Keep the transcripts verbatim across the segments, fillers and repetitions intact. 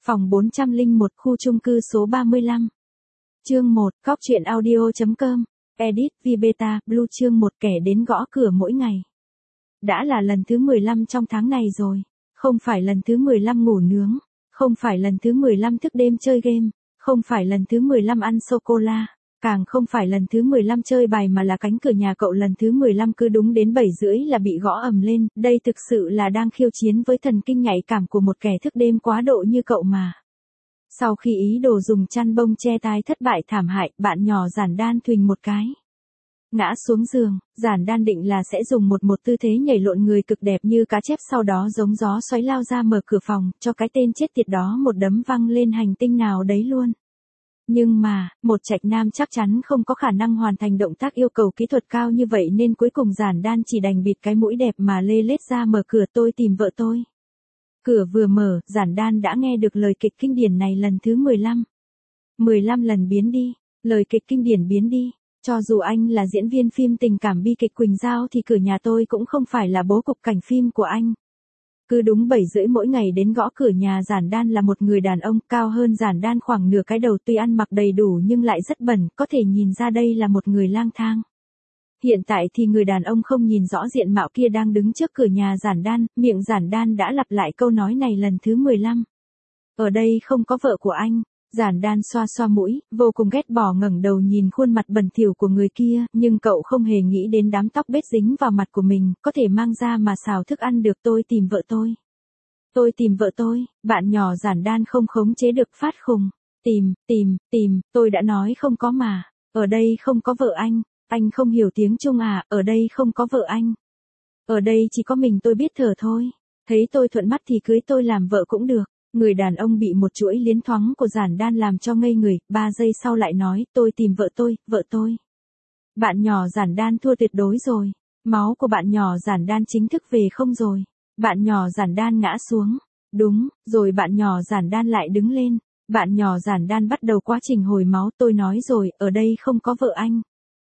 Phòng bốn trăm lẻ một khu chung cư số ba mươi lăm. Chương một, Cóc truyện audio chấm com. Edit, Vbeta, Blue chương một kẻ đến gõ cửa mỗi ngày. Đã là lần thứ mười lăm trong tháng này rồi. Không phải lần thứ mười lăm ngủ nướng. Không phải lần thứ mười lăm thức đêm chơi game. Không phải lần thứ mười lăm ăn sô-cô-la. Càng không phải lần thứ mười lăm chơi bài mà là cánh cửa nhà cậu lần thứ mười lăm cứ đúng đến bảy rưỡi là bị gõ ầm lên. Đây thực sự là đang khiêu chiến với thần kinh nhạy cảm của một kẻ thức đêm quá độ như cậu mà. Sau khi ý đồ dùng chăn bông che tai thất bại thảm hại, bạn nhỏ Giản Đan thuình một cái. Ngã xuống giường, Giản Đan định là sẽ dùng một một tư thế nhảy lộn người cực đẹp như cá chép, sau đó giống gió xoáy lao ra mở cửa phòng, cho cái tên chết tiệt đó một đấm văng lên hành tinh nào đấy luôn. Nhưng mà, một trạch nam chắc chắn không có khả năng hoàn thành động tác yêu cầu kỹ thuật cao như vậy nên cuối cùng Giản Đan chỉ đành bịt cái mũi đẹp mà lê lết ra mở cửa. Tôi tìm vợ tôi. Cửa vừa mở, Giản Đan đã nghe được lời kịch kinh điển này lần thứ mười lăm. mười lăm lần biến đi, lời kịch kinh điển biến đi. Cho dù anh là diễn viên phim tình cảm bi kịch Quỳnh Giao thì cửa nhà tôi cũng không phải là bố cục cảnh phim của anh. Cứ đúng bảy rưỡi mỗi ngày đến gõ cửa nhà Giản Đan là một người đàn ông cao hơn Giản Đan khoảng nửa cái đầu, tuy ăn mặc đầy đủ nhưng lại rất bẩn, có thể nhìn ra đây là một người lang thang. Hiện tại thì người đàn ông không nhìn rõ diện mạo kia đang đứng trước cửa nhà Giản Đan, miệng Giản Đan đã lặp lại câu nói này lần thứ mười lăm. Ở đây không có vợ của anh. Giản Đan xoa xoa mũi, vô cùng ghét bỏ ngẩng đầu nhìn khuôn mặt bẩn thỉu của người kia, nhưng cậu không hề nghĩ đến đám tóc bết dính vào mặt của mình, có thể mang ra mà xào thức ăn được. Tôi tìm vợ tôi. Tôi tìm vợ tôi, bạn nhỏ Giản Đan không khống chế được phát khùng. Tìm, tìm, tìm, tôi đã nói không có mà. Ở đây không có vợ anh. Anh không hiểu tiếng Trung à, ở đây không có vợ anh. Ở đây chỉ có mình tôi biết thở thôi. Thấy tôi thuận mắt thì cưới tôi làm vợ cũng được. Người đàn ông bị một chuỗi liến thoáng của Giản Đan làm cho ngây người, ba giây sau lại nói, tôi tìm vợ tôi, vợ tôi. Bạn nhỏ Giản Đan thua tuyệt đối rồi. Máu của bạn nhỏ Giản Đan chính thức về không rồi. Bạn nhỏ Giản Đan ngã xuống. Đúng, rồi bạn nhỏ Giản Đan lại đứng lên. Bạn nhỏ Giản Đan bắt đầu quá trình hồi máu. Tôi nói rồi, ở đây không có vợ anh.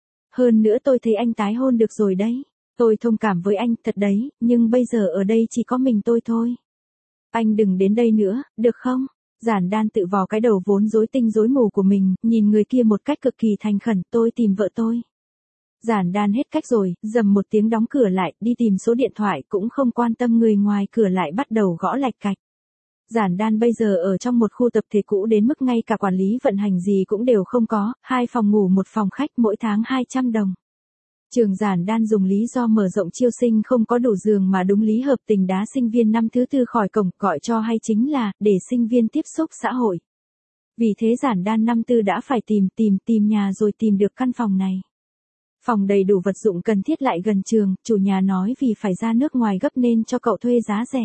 Hơn nữa tôi thấy anh tái hôn được rồi đấy. Tôi thông cảm với anh, thật đấy, nhưng bây giờ ở đây chỉ có mình tôi thôi. Anh đừng đến đây nữa, được không? Giản Đan tự vò cái đầu vốn rối tinh rối mù của mình, nhìn người kia một cách cực kỳ thành khẩn, tôi tìm vợ tôi. Giản Đan hết cách rồi, dầm một tiếng đóng cửa lại, đi tìm số điện thoại, cũng không quan tâm người ngoài cửa lại bắt đầu gõ lạch cạch. Giản Đan bây giờ ở trong một khu tập thể cũ đến mức ngay cả quản lý vận hành gì cũng đều không có, hai phòng ngủ một phòng khách, mỗi tháng hai trăm đồng. Trường Giản Đan dùng lý do mở rộng chiêu sinh không có đủ giường mà đúng lý hợp tình đá sinh viên năm thứ tư khỏi cổng, gọi cho hay chính là, để sinh viên tiếp xúc xã hội. Vì thế Giản Đan năm tư đã phải tìm tìm tìm nhà rồi tìm được căn phòng này. Phòng đầy đủ vật dụng cần thiết lại gần trường, chủ nhà nói vì phải ra nước ngoài gấp nên cho cậu thuê giá rẻ.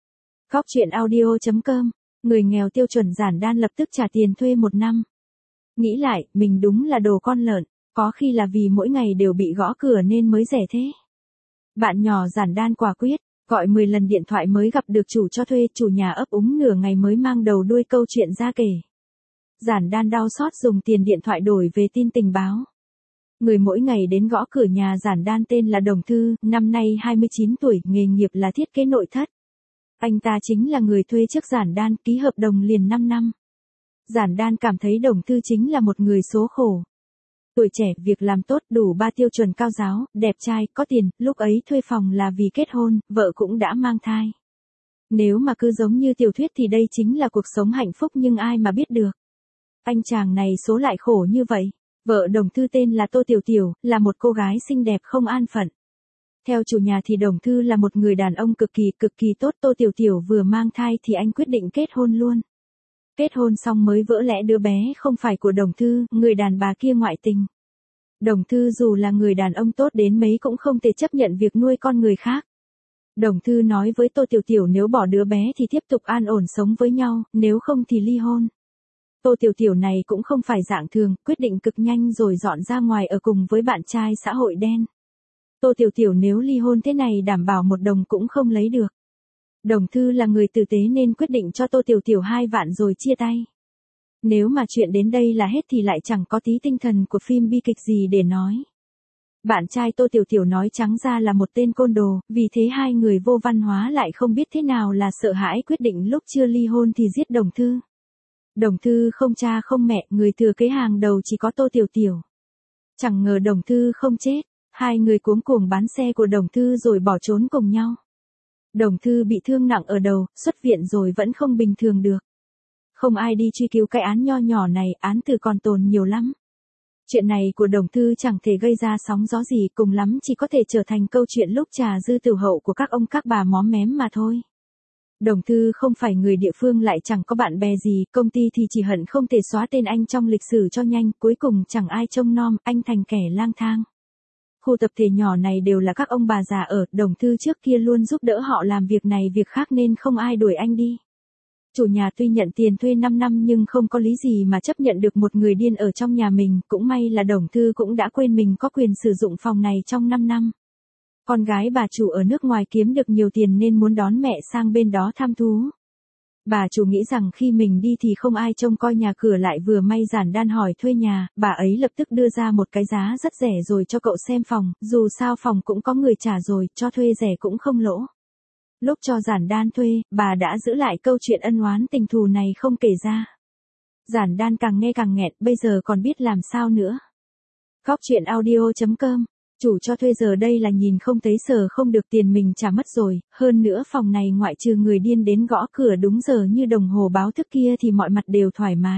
Cóc truyện audio chấm com, người nghèo tiêu chuẩn Giản Đan lập tức trả tiền thuê một năm. Nghĩ lại, mình đúng là đồ con lợn. Có khi là vì mỗi ngày đều bị gõ cửa nên mới rẻ thế. Bạn nhỏ Giản Đan quả quyết, gọi mười lần điện thoại mới gặp được chủ cho thuê, chủ nhà ấp úng nửa ngày mới mang đầu đuôi câu chuyện ra kể. Giản Đan đau xót dùng tiền điện thoại đổi về tin tình báo. Người mỗi ngày đến gõ cửa nhà Giản Đan tên là Đồng Thư, năm nay hai mươi chín tuổi, nghề nghiệp là thiết kế nội thất. Anh ta chính là người thuê trước Giản Đan, ký hợp đồng liền năm năm. Giản Đan cảm thấy Đồng Thư chính là một người số khổ. Tuổi trẻ, việc làm tốt, đủ ba tiêu chuẩn cao giáo, đẹp trai, có tiền, lúc ấy thuê phòng là vì kết hôn, vợ cũng đã mang thai. Nếu mà cứ giống như tiểu thuyết thì đây chính là cuộc sống hạnh phúc nhưng ai mà biết được. Anh chàng này số lại khổ như vậy. Vợ Đồng Thư tên là Tô Tiểu Tiểu, là một cô gái xinh đẹp không an phận. Theo chủ nhà thì Đồng Thư là một người đàn ông cực kỳ cực kỳ tốt. Tô Tiểu Tiểu vừa mang thai thì anh quyết định kết hôn luôn. Kết hôn xong mới vỡ lẽ đứa bé không phải của Đồng Thư, người đàn bà kia ngoại tình. Đồng Thư dù là người đàn ông tốt đến mấy cũng không thể chấp nhận việc nuôi con người khác. Đồng Thư nói với Tô Tiểu Tiểu nếu bỏ đứa bé thì tiếp tục an ổn sống với nhau, nếu không thì ly hôn. Tô Tiểu Tiểu này cũng không phải dạng thường, quyết định cực nhanh rồi dọn ra ngoài ở cùng với bạn trai xã hội đen. Tô Tiểu Tiểu nếu ly hôn thế này đảm bảo một đồng cũng không lấy được. Đồng Thư là người tử tế nên quyết định cho Tô Tiểu Tiểu hai vạn rồi chia tay. Nếu mà chuyện đến đây là hết thì lại chẳng có tí tinh thần của phim bi kịch gì để nói. Bạn trai Tô Tiểu Tiểu nói trắng ra là một tên côn đồ, vì thế hai người vô văn hóa lại không biết thế nào là sợ hãi quyết định lúc chưa ly hôn thì giết Đồng Thư. Đồng Thư không cha không mẹ, người thừa kế hàng đầu chỉ có Tô Tiểu Tiểu. Chẳng ngờ Đồng Thư không chết, hai người cuống cuồng bán xe của Đồng Thư rồi bỏ trốn cùng nhau. Đồng Thư bị thương nặng ở đầu, xuất viện rồi vẫn không bình thường được. Không ai đi truy cứu cái án nho nhỏ này, án tử còn tồn nhiều lắm. Chuyện này của Đồng Thư chẳng thể gây ra sóng gió gì, cùng lắm chỉ có thể trở thành câu chuyện lúc trà dư tiểu hậu của các ông các bà móm mém mà thôi. Đồng Thư không phải người địa phương lại chẳng có bạn bè gì, công ty thì chỉ hận không thể xóa tên anh trong lịch sử cho nhanh, cuối cùng chẳng ai trông nom, anh thành kẻ lang thang. Khu tập thể nhỏ này đều là các ông bà già ở, Đồng Thư trước kia luôn giúp đỡ họ làm việc này việc khác nên không ai đuổi anh đi. Chủ nhà tuy nhận tiền thuê năm năm nhưng không có lý gì mà chấp nhận được một người điên ở trong nhà mình, cũng may là Đồng Thư cũng đã quên mình có quyền sử dụng phòng này trong năm năm. Con gái bà chủ ở nước ngoài kiếm được nhiều tiền nên muốn đón mẹ sang bên đó thăm thú. Bà chủ nghĩ rằng khi mình đi thì không ai trông coi nhà cửa, lại vừa may Giản Đan hỏi thuê nhà, bà ấy lập tức đưa ra một cái giá rất rẻ rồi cho cậu xem phòng, dù sao phòng cũng có người trả rồi, cho thuê rẻ cũng không lỗ. Lúc cho Giản Đan thuê, bà đã giữ lại câu chuyện ân oán tình thù này không kể ra. Giản Đan càng nghe càng nghẹn, bây giờ còn biết làm sao nữa. Góc truyện audio chấm com. Chủ cho thuê giờ đây là nhìn không thấy sờ không được, tiền mình trả mất rồi, hơn nữa phòng này ngoại trừ người điên đến gõ cửa đúng giờ như đồng hồ báo thức kia thì mọi mặt đều thoải mái.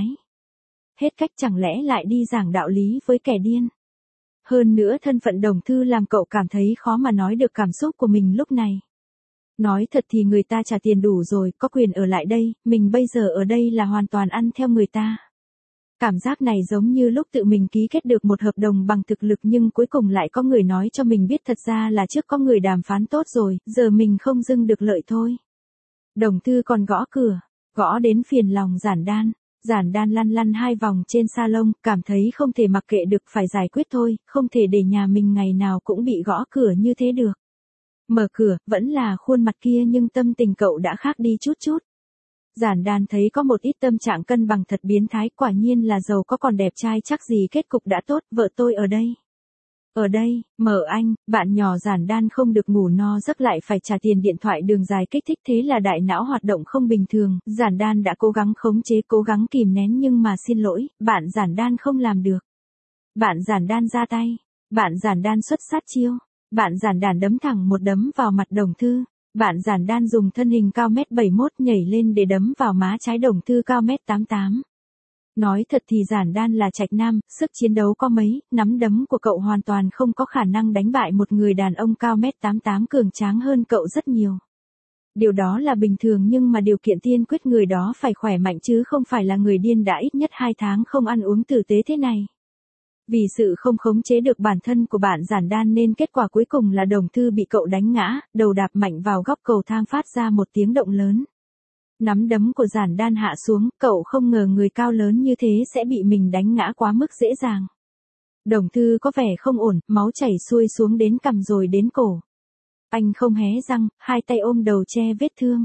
Hết cách chẳng lẽ lại đi giảng đạo lý với kẻ điên. Hơn nữa thân phận Đồng Thư làm cậu cảm thấy khó mà nói được cảm xúc của mình lúc này. Nói thật thì người ta trả tiền đủ rồi, có quyền ở lại đây, mình bây giờ ở đây là hoàn toàn ăn theo người ta. Cảm giác này giống như lúc tự mình ký kết được một hợp đồng bằng thực lực nhưng cuối cùng lại có người nói cho mình biết thật ra là trước có người đàm phán tốt rồi, giờ mình không dưng được lợi thôi. Đồng Thư còn gõ cửa, gõ đến phiền lòng Giản Đan. Giản Đan lăn lăn hai vòng trên salon, cảm thấy không thể mặc kệ được, phải giải quyết thôi, không thể để nhà mình ngày nào cũng bị gõ cửa như thế được. Mở cửa, vẫn là khuôn mặt kia nhưng tâm tình cậu đã khác đi chút chút. Giản Đan thấy có một ít tâm trạng cân bằng thật biến thái, quả nhiên là giàu có còn đẹp trai chắc gì kết cục đã tốt, vợ tôi ở đây. Ở đây, mở anh, bạn nhỏ Giản Đan không được ngủ no giấc lại phải trả tiền điện thoại đường dài kích thích, thế là đại não hoạt động không bình thường, Giản Đan đã cố gắng khống chế cố gắng kìm nén nhưng mà xin lỗi, bạn Giản Đan không làm được. Bạn Giản Đan ra tay, bạn Giản Đan xuất sát chiêu, bạn Giản Đan đấm thẳng một đấm vào mặt Đồng Thư. Bạn Giản Đan dùng thân hình cao mét bảy mươi mốt nhảy lên để đấm vào má trái Đồng Thư cao mét tám mươi tám. Nói thật thì Giản Đan là trạch nam, sức chiến đấu có mấy, nắm đấm của cậu hoàn toàn không có khả năng đánh bại một người đàn ông cao mét tám mươi tám cường tráng hơn cậu rất nhiều. Điều đó là bình thường nhưng mà điều kiện tiên quyết người đó phải khỏe mạnh chứ không phải là người điên đã ít nhất hai tháng không ăn uống tử tế thế này. Vì sự không khống chế được bản thân của bạn Giản Đan nên kết quả cuối cùng là Đồng Thư bị cậu đánh ngã, đầu đạp mạnh vào góc cầu thang phát ra một tiếng động lớn. Nắm đấm của Giản Đan hạ xuống, cậu không ngờ người cao lớn như thế sẽ bị mình đánh ngã quá mức dễ dàng. Đồng Thư có vẻ không ổn, máu chảy xuôi xuống đến cằm rồi đến cổ. Anh không hé răng, hai tay ôm đầu che vết thương.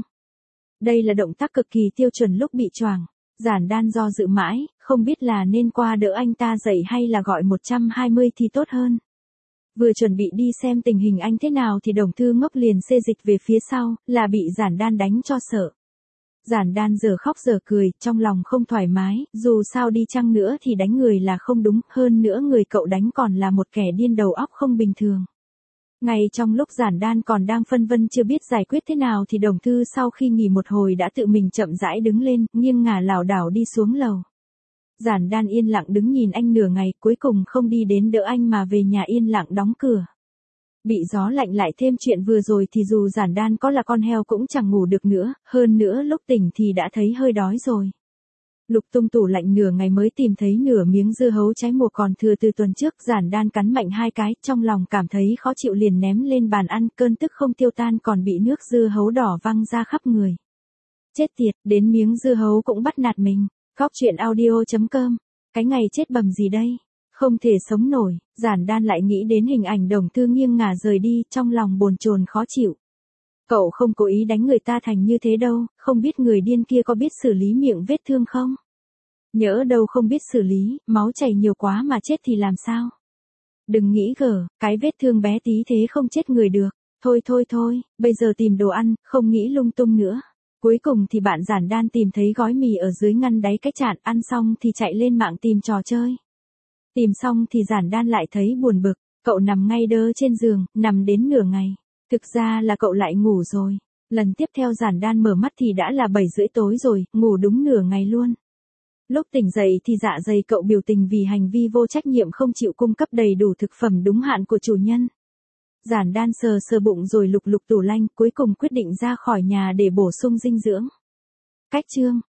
Đây là động tác cực kỳ tiêu chuẩn lúc bị choàng. Giản Đan do dự mãi, không biết là nên qua đỡ anh ta dậy hay là gọi một trăm hai mươi thì tốt hơn. Vừa chuẩn bị đi xem tình hình anh thế nào thì Đồng Thư ngốc liền xê dịch về phía sau, là bị Giản Đan đánh cho sợ. Giản Đan giờ khóc giờ cười, trong lòng không thoải mái, dù sao đi chăng nữa thì đánh người là không đúng, hơn nữa người cậu đánh còn là một kẻ điên đầu óc không bình thường. Ngay trong lúc Giản Đan còn đang phân vân chưa biết giải quyết thế nào thì Đồng Thư sau khi nghỉ một hồi đã tự mình chậm rãi đứng lên, nghiêng ngả lảo đảo đi xuống lầu. Giản Đan yên lặng đứng nhìn anh nửa ngày, cuối cùng không đi đến đỡ anh mà về nhà yên lặng đóng cửa. Bị gió lạnh lại thêm chuyện vừa rồi thì dù Giản Đan có là con heo cũng chẳng ngủ được nữa, hơn nữa lúc tỉnh thì đã thấy hơi đói rồi. Lục tung tủ lạnh nửa ngày mới tìm thấy nửa miếng dưa hấu trái mùa còn thừa từ tuần trước, Giản Đan cắn mạnh hai cái, trong lòng cảm thấy khó chịu liền ném lên bàn ăn, cơn tức không tiêu tan còn bị nước dưa hấu đỏ văng ra khắp người. Chết tiệt, đến miếng dưa hấu cũng bắt nạt mình. Góc truyện audio chấm com. Cái ngày chết bầm gì đây? Không thể sống nổi, Giản Đan lại nghĩ đến hình ảnh Đồng Thư nghiêng ngả rời đi, trong lòng bồn chồn khó chịu. Cậu không cố ý đánh người ta thành như thế đâu, không biết người điên kia có biết xử lý miệng vết thương không? Nhỡ đâu không biết xử lý, máu chảy nhiều quá mà chết thì làm sao? Đừng nghĩ gở, cái vết thương bé tí thế không chết người được. Thôi thôi thôi, bây giờ tìm đồ ăn, không nghĩ lung tung nữa. Cuối cùng thì bạn Giản Đan tìm thấy gói mì ở dưới ngăn đáy cái chạn, ăn xong thì chạy lên mạng tìm trò chơi. Tìm xong thì Giản Đan lại thấy buồn bực, cậu nằm ngay đơ trên giường, nằm đến nửa ngày. Thực ra là cậu lại ngủ rồi. Lần tiếp theo Giản Đan mở mắt thì đã là bảy rưỡi tối rồi, ngủ đúng nửa ngày luôn. Lúc tỉnh dậy thì dạ dày cậu biểu tình vì hành vi vô trách nhiệm không chịu cung cấp đầy đủ thực phẩm đúng hạn của chủ nhân. Giản Đan sờ sờ bụng rồi lục lục tủ lạnh, cuối cùng quyết định ra khỏi nhà để bổ sung dinh dưỡng. Cách chương